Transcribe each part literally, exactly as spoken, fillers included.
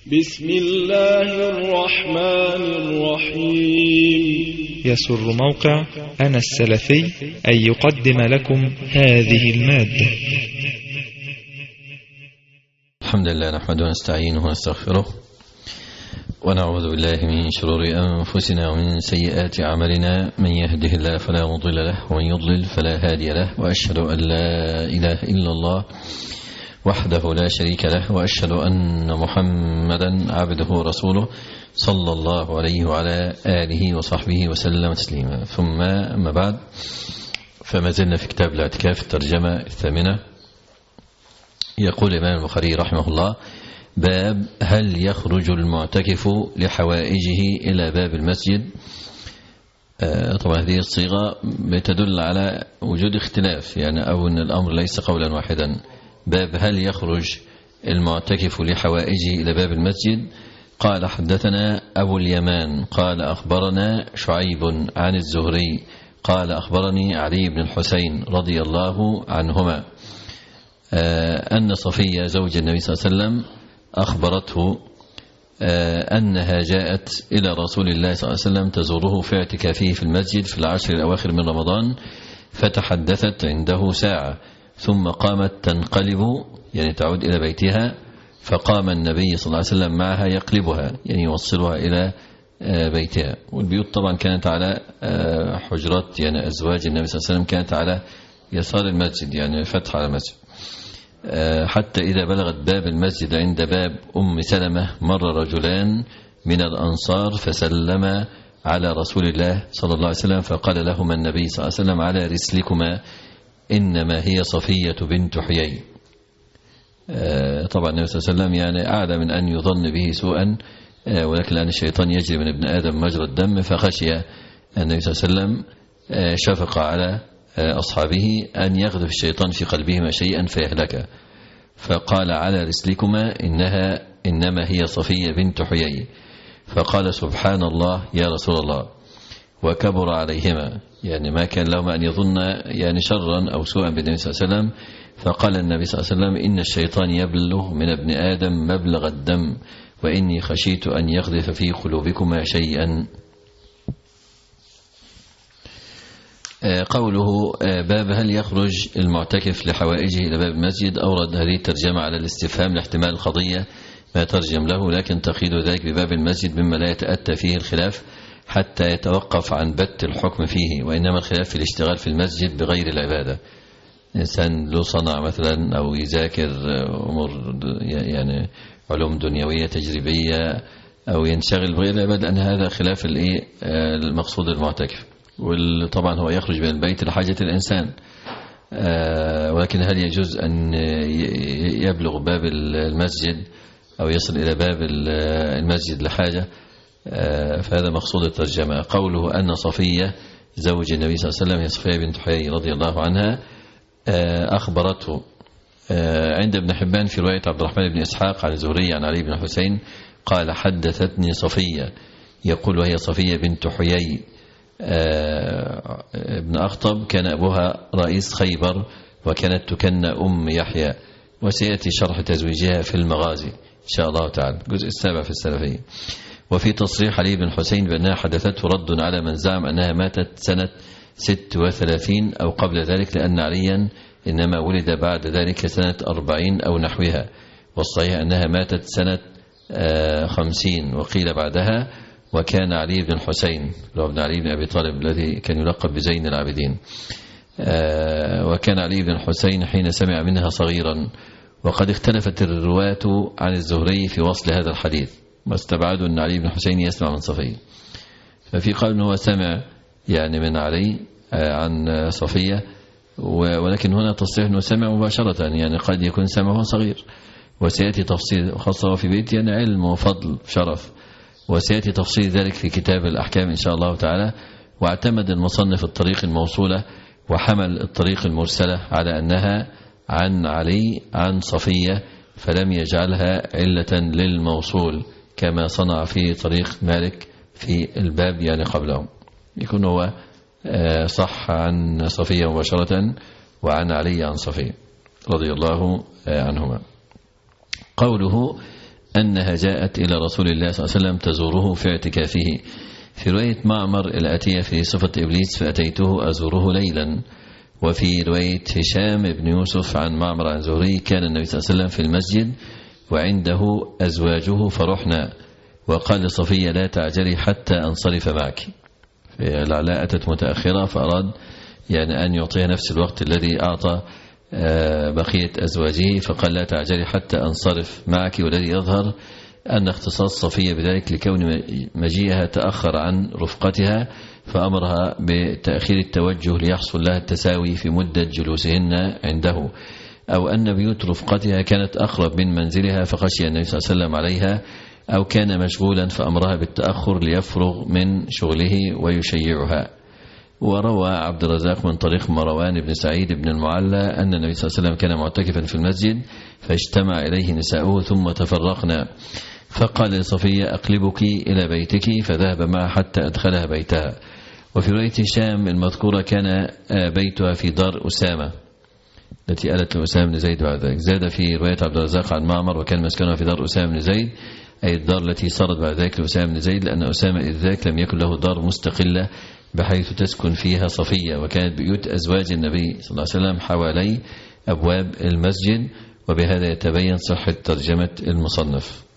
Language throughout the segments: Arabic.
بسم الله الرحمن الرحيم. يسر موقع أنا السلفي أن يقدم لكم هذه المادة. الحمد لله نحمده ونستعينه ونستغفره ونعوذ بالله من شرور أنفسنا ومن سيئات أعمالنا، من يهده الله فلا مضل له ومن يضلل فلا هادي له، وأشهد أن لا إله إلا الله وحده لا شريك له، وأشهد أن محمدا عبده ورسوله صلى الله عليه وعلى آله وصحبه وسلم تسليما. ثم أما بعد، فما زلنا في كتاب الاعتكاف الترجمة الثامنة. يقول الإمام البخاري رحمه الله: باب هل يخرج المعتكف لحوائجه إلى باب المسجد. طبعا هذه الصيغة بتدل على وجود اختلاف، يعني أو أن الأمر ليس قولا واحدا. باب هل يخرج المعتكف لحوائجه إلى باب المسجد. قال: حدثنا أبو اليمان قال أخبرنا شعيب عن الزهري قال أخبرني علي بن الحسين رضي الله عنهما أن صفية زوج النبي صلى الله عليه وسلم أخبرته أنها جاءت إلى رسول الله صلى الله عليه وسلم تزوره في اعتكافه في المسجد في العشر الأواخر من رمضان، فتحدثت عنده ساعة ثم قامت تنقلب، يعني تعود إلى بيتها، فقام النبي صلى الله عليه وسلم معها يقلبها، يعني يوصلها إلى بيتها. والبيوت طبعا كانت على حجرات، يعني أزواج النبي صلى الله عليه وسلم كانت على يسار المسجد، يعني فتح على المسجد. حتى إذا بلغت باب المسجد عند باب أم سلمة مر رجلان من الأنصار فسلم على رسول الله صلى الله عليه وسلم، فقال لهما النبي صلى الله عليه وسلم: على رسلكما إنما هي صفية بنت حيي. طبعا النبي صلى الله عليه وسلم يعني أعلى من أن يظن به سوءا، ولكن لأن الشيطان يجري من ابن آدم مجرى الدم، فخشي النبي صلى الله عليه وسلم شفق على أصحابه أن يغذف الشيطان في قلبهما شيئا فيهلك، فقال: على رسلكما إنها إنما هي صفية بنت حيي. فقال: سبحان الله يا رسول الله. وكبر عليهما، يعني ما كان لهما أن يظن يعني شرا أو سوءا بالنبي صلى الله عليه وسلم. فقال النبي صلى الله عليه وسلم: إن الشيطان يبلغ من ابن آدم مبلغ الدم، وإني خشيت أن يغذف في قلوبكما شيئا. قوله باب هل يخرج المعتكف لحوائجه إلى باب المسجد، أورد هذه الترجمة على الاستفهام لاحتمال القضية ما ترجم له، لكن تقييد ذلك بباب المسجد مما لا يتأتى فيه الخلاف حتى يتوقف عن بت الحكم فيه، وإنما الخلاف في الاشتغال في المسجد بغير العبادة. إنسان له صنع مثلا أو يذاكر أمور يعني علوم دنيوية تجريبية أو ينشغل بغير العبادة، أن هذا خلاف المقصود المعتكف. وطبعا هو يخرج من البيت لحاجة الإنسان، ولكن هل يجوز أن يبلغ باب المسجد أو يصل إلى باب المسجد لحاجة؟ فهذا مقصود الترجمة. قوله أن صفية زوج النبي صلى الله عليه وسلم هي صفية بنت حيي رضي الله عنها أخبرته. عند ابن حبان في رواية عبد الرحمن بن إسحاق عن الزهري عن علي بن حسين قال: حدثتني صفية، يقول وهي صفية بنت حيي ابن أخطب، كان أبوها رئيس خيبر وكانت تكنى أم يحيى، وسيأتي شرح تزويجها في المغازي إن شاء الله تعالى، الجزء السابع في السلفية. وفي تصريح علي بن حسين بأنها حدثته رد على من زعم أنها ماتت سنة ست وثلاثين أو قبل ذلك، لأن عليا إنما ولد بعد ذلك سنة أربعين أو نحوها، والصحيح أنها ماتت سنة خمسين وقيل بعدها. وكان علي بن الحسين لو ابن علي بن أبي طالب الذي كان يلقب بزين العابدين، وكان علي بن الحسين حين سمع منها صغيرا. وقد اختلفت الرواة عن الزهري في وصل هذا الحديث، واستبعدوا أن علي بن الحسين يسمع من صفية، ففي قال أنه سمع يعني من علي عن صفية، ولكن هنا تصريح أنه سمع مباشرة، يعني قد يكون سمعه صغير، وسيأتي تفصيل خاصة في بيت يعني علم وفضل شرف، وسيأتي تفصيل ذلك في كتاب الأحكام إن شاء الله تعالى. واعتمد المصنف الطريق الموصولة وحمل الطريق المرسلة على أنها عن علي عن صفية، فلم يجعلها علة للموصول كما صنع في طريق مالك في الباب يعني قبله، يكون هو صح عن صفية مباشرة وعن علي عن صفية رضي الله عنهما. قوله أنها جاءت إلى رسول الله صلى الله عليه وسلم تزوره في اعتكافه. في رواية معمر الآتية في صفة إبليس فأتيته أزوره ليلا. وفي رواية هشام بن يوسف عن معمر عن زهري كان النبي صلى الله عليه وسلم في المسجد وعنده أزواجه فرحنا وقال لصفية لا تعجلي حتى أنصرف معك. العلاء أتت متأخرة فأراد يعني أن يعطيها نفس الوقت الذي أعطى بقية أزواجه، فقال لا تعجلي حتى أنصرف معك. والذي يظهر أن اختصاص صفية بذلك لكون مجيئها تأخر عن رفقتها فأمرها بتأخير التوجه ليحصل لها التساوي في مدة جلوسهن عنده، أو أن بيوت رفقتها كانت أقرب من منزلها فخشي النبي صلى الله عليه وسلم عليها، أو كان مشغولا فأمرها بالتأخر ليفرغ من شغله ويشيعها. وروى عبد الرزاق من طريق مروان بن سعيد بن المعلى أن النبي صلى الله عليه وسلم كان معتكفا في المسجد فاجتمع إليه نساؤه ثم تفرقنا، فقال لصفية أقلبك إلى بيتك فذهب معها حتى أدخلها بيتها. وفي رواية هشام المذكورة كان بيتها في دار أسامة التي آلت لأسامة بن زيد بعد ذلك. زاد في رواية عبد الرزاق عن معمر وكان مسكنها في دار أسامة بن زيد، أي الدار التي صارت بعد ذلك لأسامة بن زيد، لأن أسامة إذ ذاك لم يكن له دار مستقلة بحيث تسكن فيها صفية، وكانت بيوت أزواج النبي صلى الله عليه وسلم حوالي أبواب المسجد. وبهذا يتبين صحة ترجمة المصنف.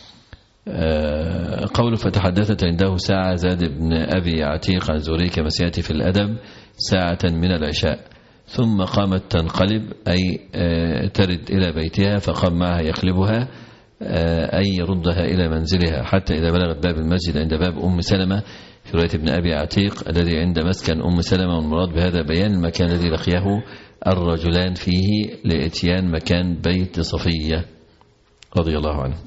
قوله فتحدثت عنده ساعة، زاد بن أبي عتيق عن زهري كما سيأتي في الأدب ساعة من العشاء، ثم قامت تنقلب أي ترد إلى بيتها فقام معها يقلبها أي يردها إلى منزلها حتى إذا بلغت باب المسجد عند باب أم سلمة في رواية ابن أبي عتيق الذي عند مسكن أم سلمة، والمراد بهذا بيان المكان الذي لقيه الرجلان فيه لإتيان مكان بيت صفية رضي الله عنه.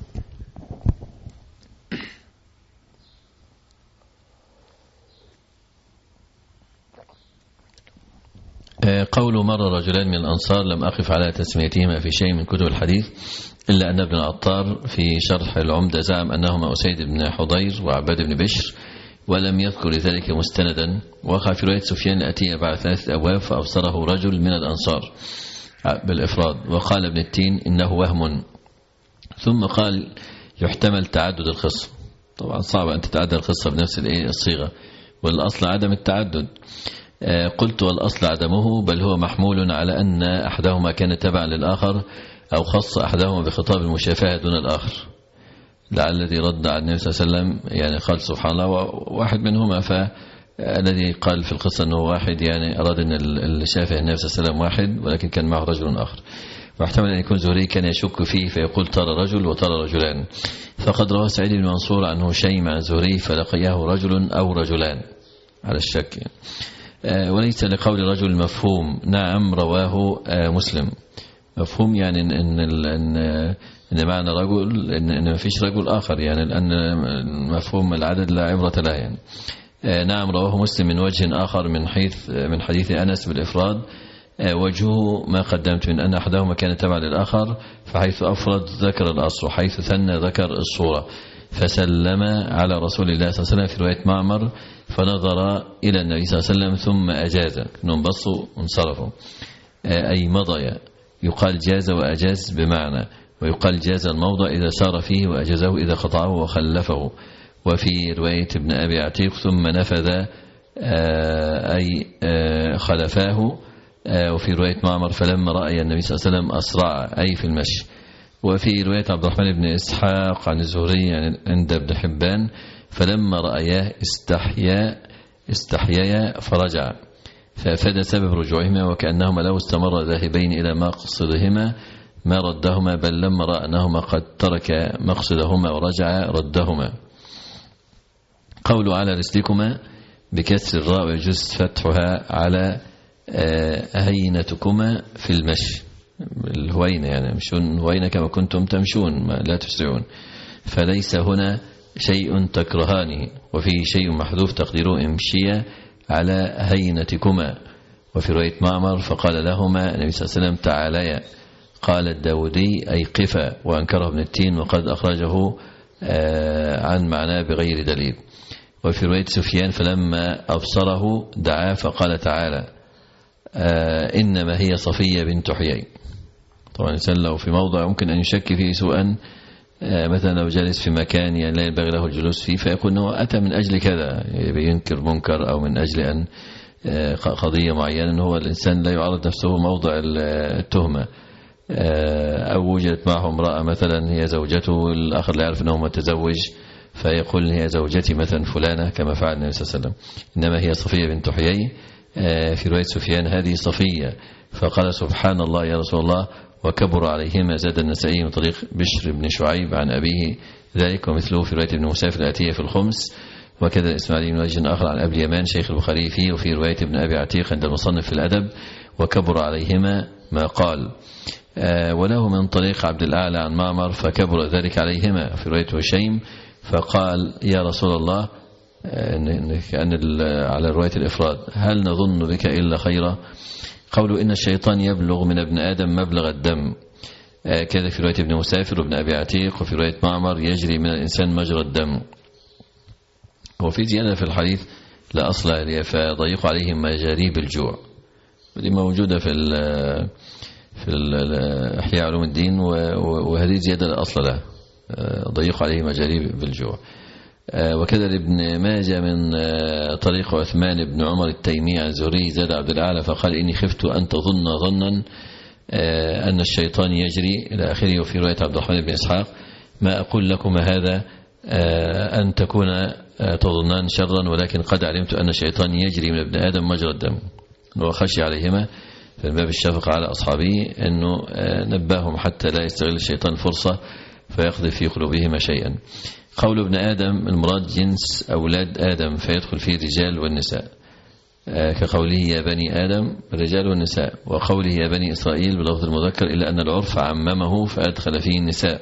قول مر رجلان من الأنصار لم أقف على تسميتهما في شيء من كتب الحديث إلا أن ابن العطار في شرح العمدة زعم أنهما أسيد بن حضير وعباد بن بشر ولم يذكر ذلك مستندا. وقع في رواية سفيان الأتية بعد ثلاثة أبواب فأبصره رجل من الأنصار بالإفراد، وقال ابن التين إنه وهم، ثم قال يحتمل تعدد القصة. طبعا صعب أن تتعدد القصة بنفس الصيغة، والأصل عدم التعدد. قلت والأصل عدمه، بل هو محمول على أن أحدهما كان تبعا للآخر أو خص أحدهما بخطاب المشافهة دون الآخر، لعل الذي رد على النبي صلى الله عليه وسلم يعني قال سبحان الله واحد منهما، فالذي قال في القصة أنه واحد يعني أراد أن الشافه النبي صلى الله عليه وسلم واحد ولكن كان معه رجل آخر. واحتمل أن يكون زهري كان يشك فيه فيقول ترى رجل وترى رجلان. فقد روى سعيد بن منصور عنه شيء مع زهري فلقيه رجل أو رجلان على الشك، وليس لقول رجل مفهوم. نعم رواه مسلم مفهوم يعني إن, إن, إن, إن معنى رجل إن, إن ما فيش رجل آخر، يعني لأن مفهوم العدد لا عبرة له يعني. نعم رواه مسلم من وجه آخر من حيث من حديث أنس بالإفراد، وجهه ما قدمت من أن أحدهما كان تبع للآخر، فحيث أفرد ذكر الأصل وحيث ثنى ذكر الصورة، فسلم على رسول الله صلى الله عليه وسلم في رواية معمر فنظر إلى النبي صلى الله عليه وسلم ثم أجاز، كأنهم بصوا وانصرفوا أي مضى. يقال جاز وأجاز بمعنى، ويقال جاز الموضع إذا سار فيه وأجازه إذا قطعه وخلفه. وفي رواية ابن أبي عتيق ثم نفذ أي خلفاه. وفي رواية معمر فلما رأى النبي صلى الله عليه وسلم أسرع أي في المشي. وفي رواية عبد الرحمن بن إسحاق عن الزهري يعني عند ابن حبان فلما رأياه استحيا استحيا فرجع، فأفاد سبب رجوعهما وكأنهما لو استمر ذاهبين إلى مقصدهما ما ردهما، بل لما رأى أنهما قد ترك مقصدهما ورجع ردهما. قول على رسلكما بكسر الراء ويجوز فتحها على هينتكما في المشي، الهوينة يعني مشون هوينة كما كنتم تمشون ما لا تسرعون، فليس هنا شيء تكرهانه. وفي شيء محذوف تقديره امشيا على هينتكما. وفي رواية معمر فقال لهما النبي صلى الله عليه وسلم تعاليا، قال الداودي أي قفا، وأنكره ابن التين وقد أخرجه عن معناه بغير دليل. وفي رواية سفيان فلما أبصره دعا فقال تعالى إنما هي صفية بنت حيي. طبعا الإنسان لو في موضع ممكن أن يشك فيه سوءا مثلا لو جالس في مكان يعني لا ينبغي له الجلوس فيه فيقول أنه أتى من أجل كذا، ينكر منكر أو من أجل أن قضية معينة، أنه هو الإنسان لا يعرض نفسه موضع التهمة. أو وجدت معه امرأة مثلا هي زوجته، الآخر لا يعرف أنه متزوج فيقول هي زوجتي مثلا فلانة كما فعل النبي صلى الله عليه وسلم، إنما هي صفية بنت حيي. في رواية سفيان هذه صفية، فقال سبحان الله يا رسول الله وكبر عليهما. زاد النسائي من طريق بشر بن شعيب عن أبيه ذلك، ومثله في رواية ابن مسافر الآتية في الخمس. وكذا الإسماعيلي من وجه آخر عن أبي اليمان شيخ البخاري فيه، وفي رواية ابن أبي عتيق عند المصنف في الأدب وكبر عليهما ما قال. وله من طريق عبد الأعلى عن معمر فكبر ذلك عليهما، في رواية هشيم فقال يا رسول الله كأن على رواية الإفراد هل نظن بك إلا خيرا؟ قولوا إن الشيطان يبلغ من ابن آدم مبلغ الدم، كذا في رواية ابن مسافر وابن أبي عتيق، وفي رواية معمر يجري من الإنسان مجرى الدم. وفي زيادة في الحديث لا أصل لها فضيق عليهم مجاريب الجوع، ودي موجودة في ال في ال إحياء علوم الدين، وهذه زيادة لا أصل لها، ضيق عليهم مجاريب الجوع. وكذا ابن ماجه من طريق عثمان بن عمر التيمي عن زهري زاد عبد الأعلى فقال إني خفت أن تظن ظنا أن الشيطان يجري إلى آخره. وفي رواية عبد الرحمن بن إسحاق ما أقول لكم هذا أن تكون تظنان شرا، ولكن قد علمت أن الشيطان يجري من ابن آدم مجرى الدم. وخشي عليهما في باب الشفقة على أصحابه أنه نباهم حتى لا يستغل الشيطان فرصة فيقذف في قلوبهما شيئا. قول ابن آدم المراد جنس أولاد آدم فيدخل فيه الرجال والنساء، كقوله يا بني آدم الرجال والنساء، وقوله يا بني إسرائيل بلفظ المذكر، إلا أن العرف عممه فأدخل فيه النساء.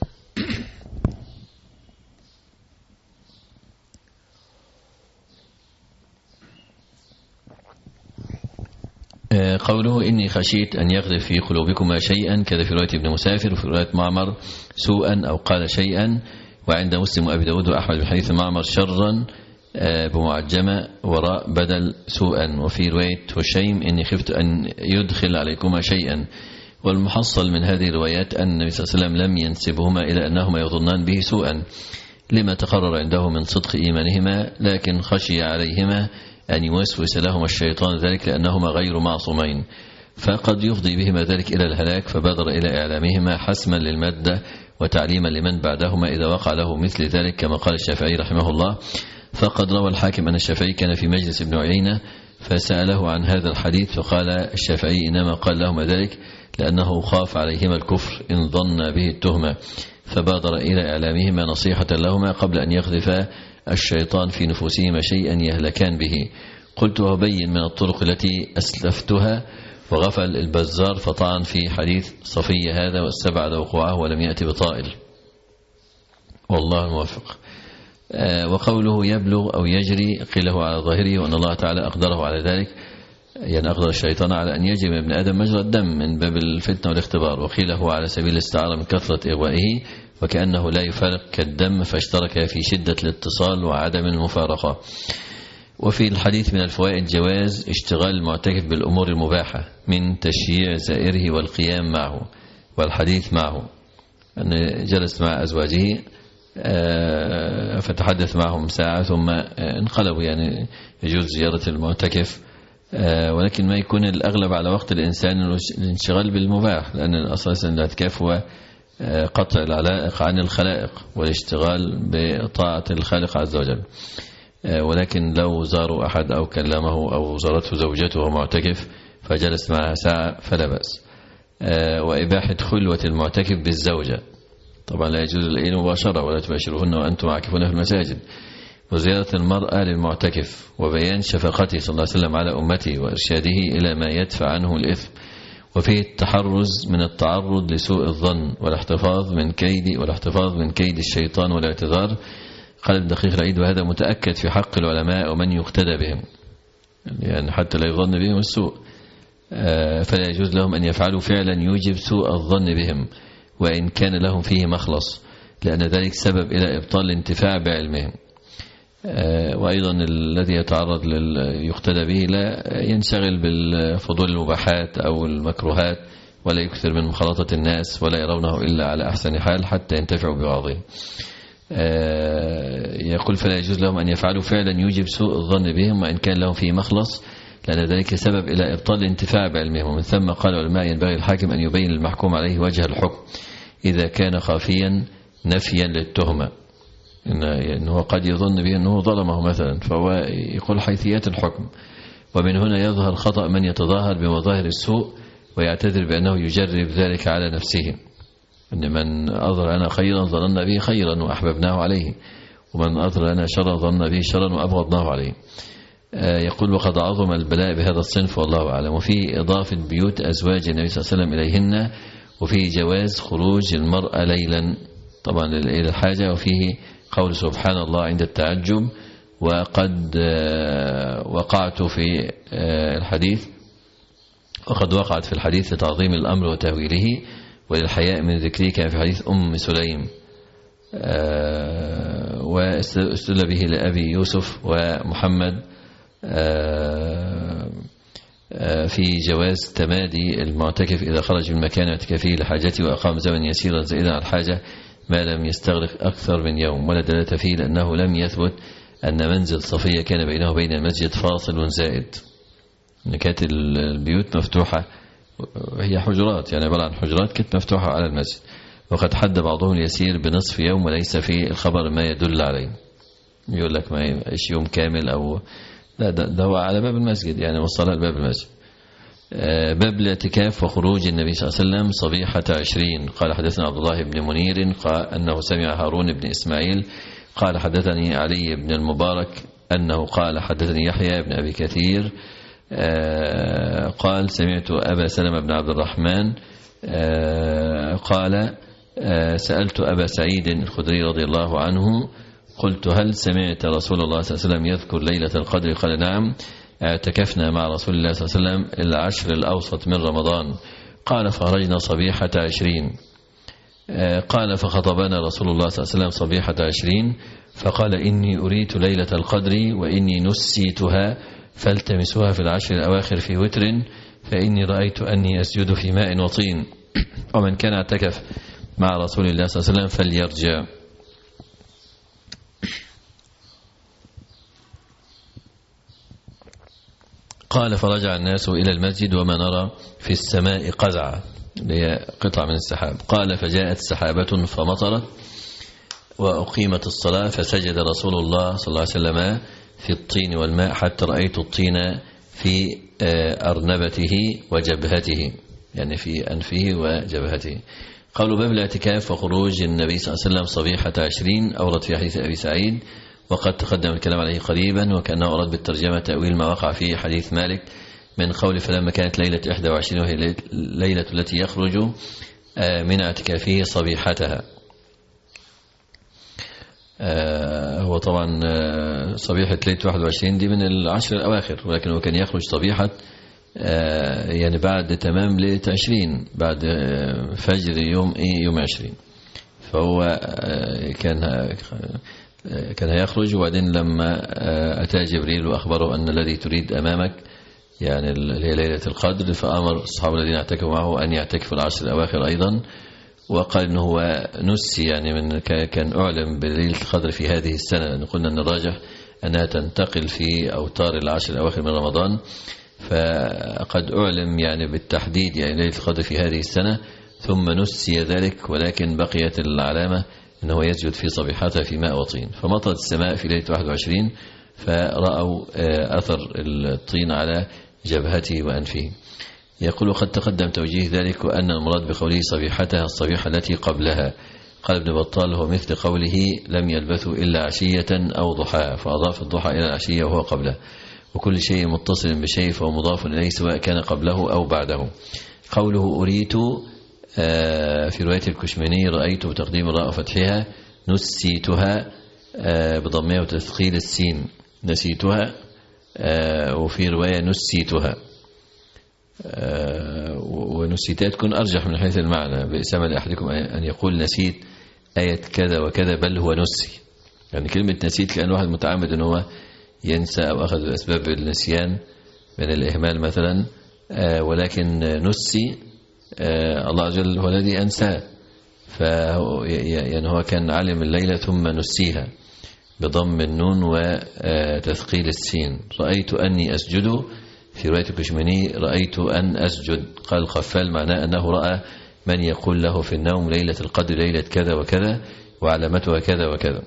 قوله إني خشيت أن يغذف في قلوبكما شيئا، كذا في رواية ابن مسافر وفي رواية معمر سوءا أو قال شيئا، وعند مسلم وأبي داود وأحمد بن حديث معمر شرا بمعجمة وراء بدل سوءا. وفي رواية هشيم إني خفت أن يدخل عليكما شيئا. والمحصل من هذه الروايات أن النبي صلى الله عليه وسلم لم ينسبهما إلى أنهما يظنان به سوءا لما تقرر عنده من صدق إيمانهما، لكن خشي عليهما أن يوسوس لهما الشيطان ذلك لأنهما غير معصومين، فقد يفضي بهما ذلك إلى الهلاك، فبادر إلى إعلامهما حسما للمادة وتعليما لمن بعدهما إذا وقع له مثل ذلك، كما قال الشافعي رحمه الله. فقد روى الحاكم أن الشافعي كان في مجلس ابن عيينة فسأله عن هذا الحديث، فقال الشافعي إنما قال لهما ذلك لأنه خاف عليهما الكفر إن ظن به التهمة، فبادر إلى إعلامهما نصيحة لهما قبل أن يقذف الشيطان في نفوسهما شيئا يهلكان به. قلت وبين من الطرق التي أسلفتها. وغفل البزار فطعن في حديث صفية هذا واستبعد وقوعه ولم يأتي بطائل، والله الموفق. وقوله يبلغ أو يجري قيله على ظاهره، وأن الله تعالى أقدره على ذلك، يعني أقدر الشيطان على أن يجري من ابن آدم مجرى الدم من باب الفتنة والاختبار. وقيله على سبيل الاستعارة من كثرة إغوائه، وكأنه لا يفارق كالدم فاشترك في شدة الاتصال وعدم المفارقة. وفي الحديث من الفوائد جواز اشتغال المعتكف بالأمور المباحة من تشييع زائره والقيام معه والحديث معه، أن جلس مع أزواجه فتحدث معهم ساعة ثم انقلبوا، يعني يجوز زيارة المعتكف، ولكن ما يكون الأغلب على وقت الإنسان الانشغال بالمباح، لأن الأساس الاعتكاف هو قطع العلائق عن الخلائق والاشتغال بطاعة الخالق عز وجل. ولكن لو زاروا أحد أو كلمه أو زارته زوجته وهو معتكف فجلس معها ساعة فلا بأس. وإباحة خلوة المعتكف بالزوجة، طبعا لا يجوز الإيه مباشرة ولا تباشرهن وأنتم عاكفون في المساجد. وزيارة المرأة للمعتكف وبيان شفقته صلى الله عليه وسلم على أمته وإرشاده إلى ما يدفع عنه الإثم. وفيه التحرز من التعرض لسوء الظن والاحتفاظ من كيد والاحتفاظ من كيد الشيطان والاعتذار. قال ابن دقيق العيد وهذا متأكد في حق العلماء ومن يقتدى بهم، يعني حتى لا يظن بهم السوء، فلا يجوز لهم أن يفعلوا فعلا يوجب سوء الظن بهم وإن كان لهم فيه مخلص، لأن ذلك سبب إلى إبطال الانتفاع بعلمهم. وأيضا الذي يتعرض لليقتدى به لا ينشغل بالفضول المباحات أو المكروهات ولا يكثر من مخالطة الناس ولا يرونه إلا على أحسن حال حتى ينتفعوا ببعضهم. يقول فلا يجوز لهم أن يفعلوا فعلا يوجب سوء الظن بهم وإن كان لهم فيه مخلص، لأن ذلك سبب إلى إبطال الانتفاع بعلمهم. ومن ثم قال العلماء ينبغي الحاكم أن يبين المحكوم عليه وجه الحكم إذا كان خافيا نفيا للتهمة، إنه قد يظن به أنه ظلمه مثلا، فهو يقول حيثيات الحكم. ومن هنا يظهر خطأ من يتظاهر بمظاهر السوء ويعتذر بأنه يجرب ذلك على نفسه، إن من أظهر لنا خيرا ظننا به خيرا وأحببناه عليه، ومن أظهر لنا شرا ظننا به شرا وأبغضناه عليه. يقول وقد عظم البلاء بهذا الصنف والله أعلم. وفي إضافة بيوت أزواج النبي صلى الله عليه وسلم إليهن، وفي جواز خروج المرأة ليلا طبعا إلى الحاجة، وفيه قول سبحان الله عند التعجب. وقد وقعت في الحديث وقد وقعت في الحديث لتعظيم الأمر وتهويله وللحياء من ذكره، كان في حديث أم سليم، واستدل به لأبي يوسف ومحمد في جواز تمادي المعتكف إذا خرج من مكان اعتكافه لحاجته وأقام زمن يسيرا زائدا على الحاجة ما لم يستغرق أكثر من يوم، ولا دلالة فيه لأنه لم يثبت أن منزل صفية كان بينه وبين المسجد فاصل زائد. كانت البيوت مفتوحة، هي حجرات يعني عبارة عن حجرات كانت مفتوحة على المسجد، وقد حد بعضهم اليسير بنصف يوم وليس في الخبر ما يدل عليه. يقول لك ما إيش يوم كامل أو لا، ده, ده هو على باب المسجد يعني والصلاة على باب المسجد. باب الاعتكاف وخروج النبي صلى الله عليه وسلم صبيحة عشرين. قال حدثنا عبد الله بن منير قال أنه سمع هارون بن إسماعيل قال حدثني علي بن المبارك أنه قال حدثني يحيى بن أبي كثير قال سمعت أبا سلمة بن عبد الرحمن قال سألت أبا سعيد الخدري رضي الله عنه قلت هل سمعت رسول الله صلى الله عليه وسلم يذكر ليلة القدر؟ قال نعم، اعتكفنا مع رسول الله صلى الله عليه وسلم العشر الأوسط من رمضان. قال فخرجنا صبيحة عشرين. قال فخطبنا رسول الله صلى الله عليه وسلم صبيحة عشرين فقال إني أريت ليلة القدر وإني نسيتها فالتمسوها في العشر الأواخر في وتر فإني رأيت أني أسجد في ماء وطين، ومن كان اعتكف مع رسول الله صلى الله عليه وسلم فليرجع. قال فرجع الناس إلى المسجد وما نرى في السماء قزعة، هي قطعة من السحاب. قال فجاءت سحابة فمطرت وأقيمت الصلاة فسجد رسول الله صلى الله عليه وسلم في الطين والماء حتى رأيت الطين في أرنبته وجبهته، يعني في أنفه وجبهته. قالوا باب الاعتكاف وخروج النبي صلى الله عليه وسلم صبيحة عشرين أورد في حديث أبي سعيد وقد تقدم الكلام عليه قريبا، وكأنه أراد بالترجمة تأويل ما وقع فيه حديث مالك من قول فلما كانت ليلة إحدى وعشرين وهي ليلة التي يخرج من اعتكافه صبيحتها. هو طبعا صبيحة ليلة واحد وعشرين دي من العشر الأواخر، ولكن هو كان يخرج صبيحة يعني بعد تمام ليلة عشرين، بعد فجر يوم إيه يوم عشرين. فهو كان كان يخرج، وبعدين لما أتى جبريل وأخبره أن الذي تريد أمامك يعني اللي هي ليلة القدر، فأمر الصحابة الذين اعتكفوا معه أن يعتكفوا العشر الأواخر أيضا، وقال أنه هو نسي يعني من كان أعلم بليلة القدر في هذه السنة، لأن قلنا أن الراجح أنها تنتقل في أوتار العشر الأواخر من رمضان، فقد أعلم يعني بالتحديد يعني ليلة القدر في هذه السنة، ثم نسي ذلك، ولكن بقيت العلامة أنه يسجد في صبيحته في ماء وطين. فمطرت السماء في ليلة واحد وعشرين فرأوا أثر الطين على جبهته وأنفه. يقول قد تقدم توجيه ذلك، وأن المراد بقوله صبيحتها الصبيحة التي قبلها. قال ابن بطال هو مثل قوله لم يلبثوا إلا عشية أو ضحاها، فأضاف الضحى إلى العشية وهو قبله، وكل شيء متصل بشيء فهو مضاف إليه سواء كان قبله أو بعده. قوله أريت في رواية الكشميني رأيت بتقديم الراء وفتحها، نسيتها بضمها وتثقيل السين نسيتها، وفي رواية نسيتها، ونسيتها تكون أرجح من حيث المعنى، بإسامة لأحدكم أن يقول نسيت آية كذا وكذا بل هو نسي، يعني كلمة نسيت كأن واحد متعمد أنه هو ينسى أو أخذ بأسباب النسيان من الإهمال مثلا، ولكن نسي الله عز وجل هو الذي أنساه، فهو يعني هو كان علم الليلة ثم نسيها بضم النون وتثقيل السين. رأيت أني أسجد في رواية الكشميني رأيت أن أسجد. قال الخفال معناه أنه رأى من يقول له في النوم ليلة القدر ليلة كذا وكذا وعلامتها كذا وكذا،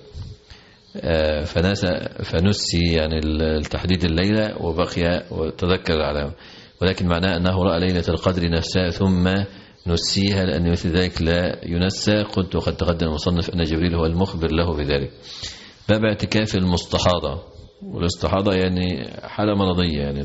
فنسي يعني التحديد الليلة وبقي وتذكر العلامة، ولكن معناه أنه رأى ليلة القدر نفسها ثم نسيها، لأن مثل ذلك لا ينسى. قلت وقد تقدم المصنف أن جبريل هو المخبر له بذلك. باب اعتكاف المستحاضة، والاستحاضة يعني حالة مرضية، يعني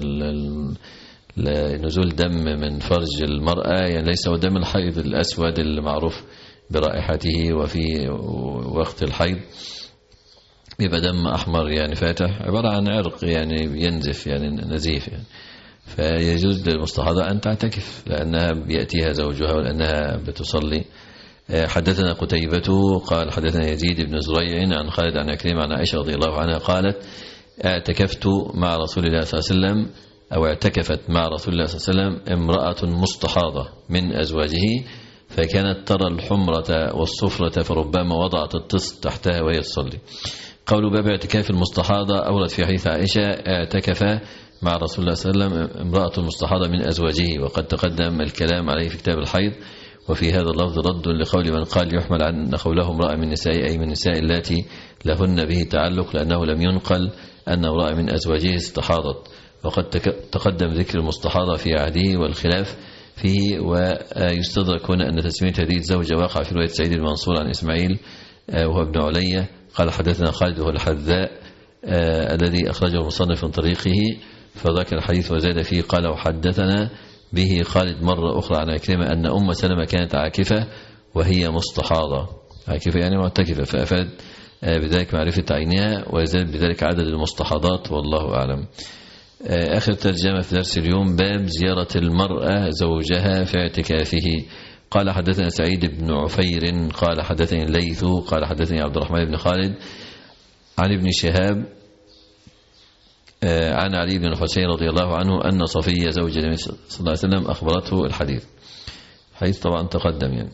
نزول دم من فرج المرأة، يعني ليس هو دم الحيض الأسود المعروف برائحته وفي وقت الحيض بيبقى دم أحمر يعني فاتح، عبارة عن عرق يعني ينزف يعني نزيف يعني. فيجوز للمستحاضة أن تعتكف لأنها بيأتيها زوجها ولأنها بتصلي. حدثنا قتيبة قال حدثنا يزيد بن زريع عن خالد عن عكرمة عن عائشة رضي الله عنها قالت اعتكفت مع رسول الله صلى الله عليه وسلم أو اعتكفت مع رسول الله صلى الله عليه وسلم امرأة مستحاضة من أزواجه، فكانت ترى الحمرة والصفرة فربما وضعت الطست تحتها وهي تصلي. قول باب اعتكاف المستحاضة أورد في حديث عائشة اعتكف مع رسول الله صلى الله عليه وسلم امرأة مستحاضة من أزواجه، وقد تقدم الكلام عليه في كتاب الحيض. وفي هذا اللفظ رد لقول من قال يحمل عن قوله امرأة من نساء أي من نساء اللاتي لهن به تعلق، لأنه لم ينقل أن امرأة من أزواجه استحاضت، وقد تقدم ذكر المستحاضة في عهده والخلاف فيه. ويستدرك هنا أن تسمية هذه الزوجة واقع في رواية سعيد المنصور عن إسماعيل وهو ابن علية قال حدثنا خالد وهو الحذاء الذي أخرجه المصنف من طريقه، فذكر الحديث وزاد فيه قال وحدثنا به خالد مرة أخرى عن عكرمة أن أم سلمة كانت عاكفة وهي مستحاضة، عاكفة يعني معتكفة، فأفاد بذلك معرفة عينها ويزاد بذلك عدد المستحاضات والله أعلم. آخر ترجمة في درس اليوم باب زيارة المرأة زوجها في اعتكافه. قال حدثنا سعيد بن عفير قال حدثني الليث قال حدثني عبد الرحمن بن خالد عن ابن شهاب عن علي بن الحسين رضي الله عنه أن صفية زوج النبي صلى الله عليه وسلم أخبرته الحديث. حديث طبعا تقدم يعني.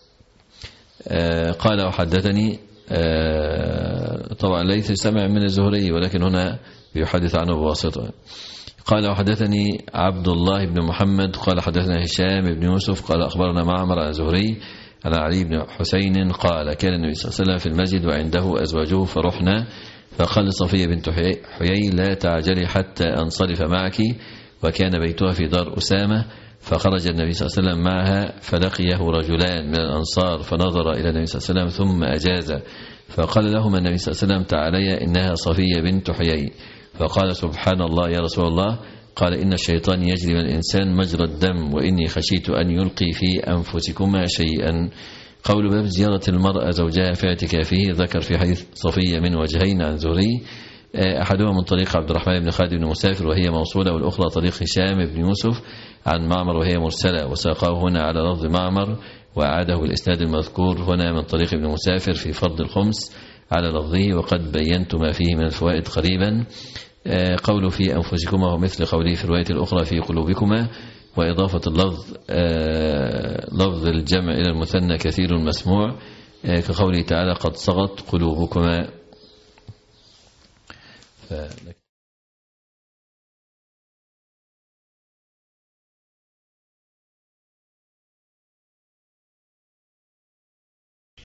قال وحدثني طبعا ليس سمع من الزهري ولكن هنا بيحدث عنه بواسطة. قال وحدثني عبد الله بن محمد قال حدثنا هشام بن يوسف قال أخبرنا معمر عن زهري عن علي بن حسين قال كان النبي صلى الله عليه وسلم في المسجد وعنده أزواجه فرحنا، فقال صفية بنت حيي لا تعجلي حتى أنصرف معك، وكان بيتها في دار أسامة. فخرج النبي صلى الله عليه وسلم معها فلقيه رجلان من الأنصار فنظر إلى النبي صلى الله عليه وسلم ثم أجاز، فقال لهما النبي صلى الله عليه وسلم تعاليا إنها صفية بنت حيي. فقال سبحان الله يا رسول الله. قال إن الشيطان يجري من الإنسان مجرى الدم وإني خشيت أن يلقي في أنفسكما شيئا. قول باب زيارة المرأة زوجها في اعتكافه ذكر في حديث صفية من وجهين عن زهري، أحدهما من طريق عبد الرحمن بن خالد بن مسافر وهي موصولة، والأخرى طريق هشام بن يوسف عن معمر وهي مرسلة، وساقاه هنا على لفظ معمر وأعاده بالإسناد المذكور هنا من طريق ابن مسافر في فرض الخمس على لفظه، وقد بينت ما فيه من الفوائد قريبا. قوله في أنفسكما ومثل قوله في الرواية الأخرى في قلوبكما، وإضافة اللفظ لفظ الجمع إلى المثنى كثير مسموع كقوله تعالى قد صغت قلوبكما.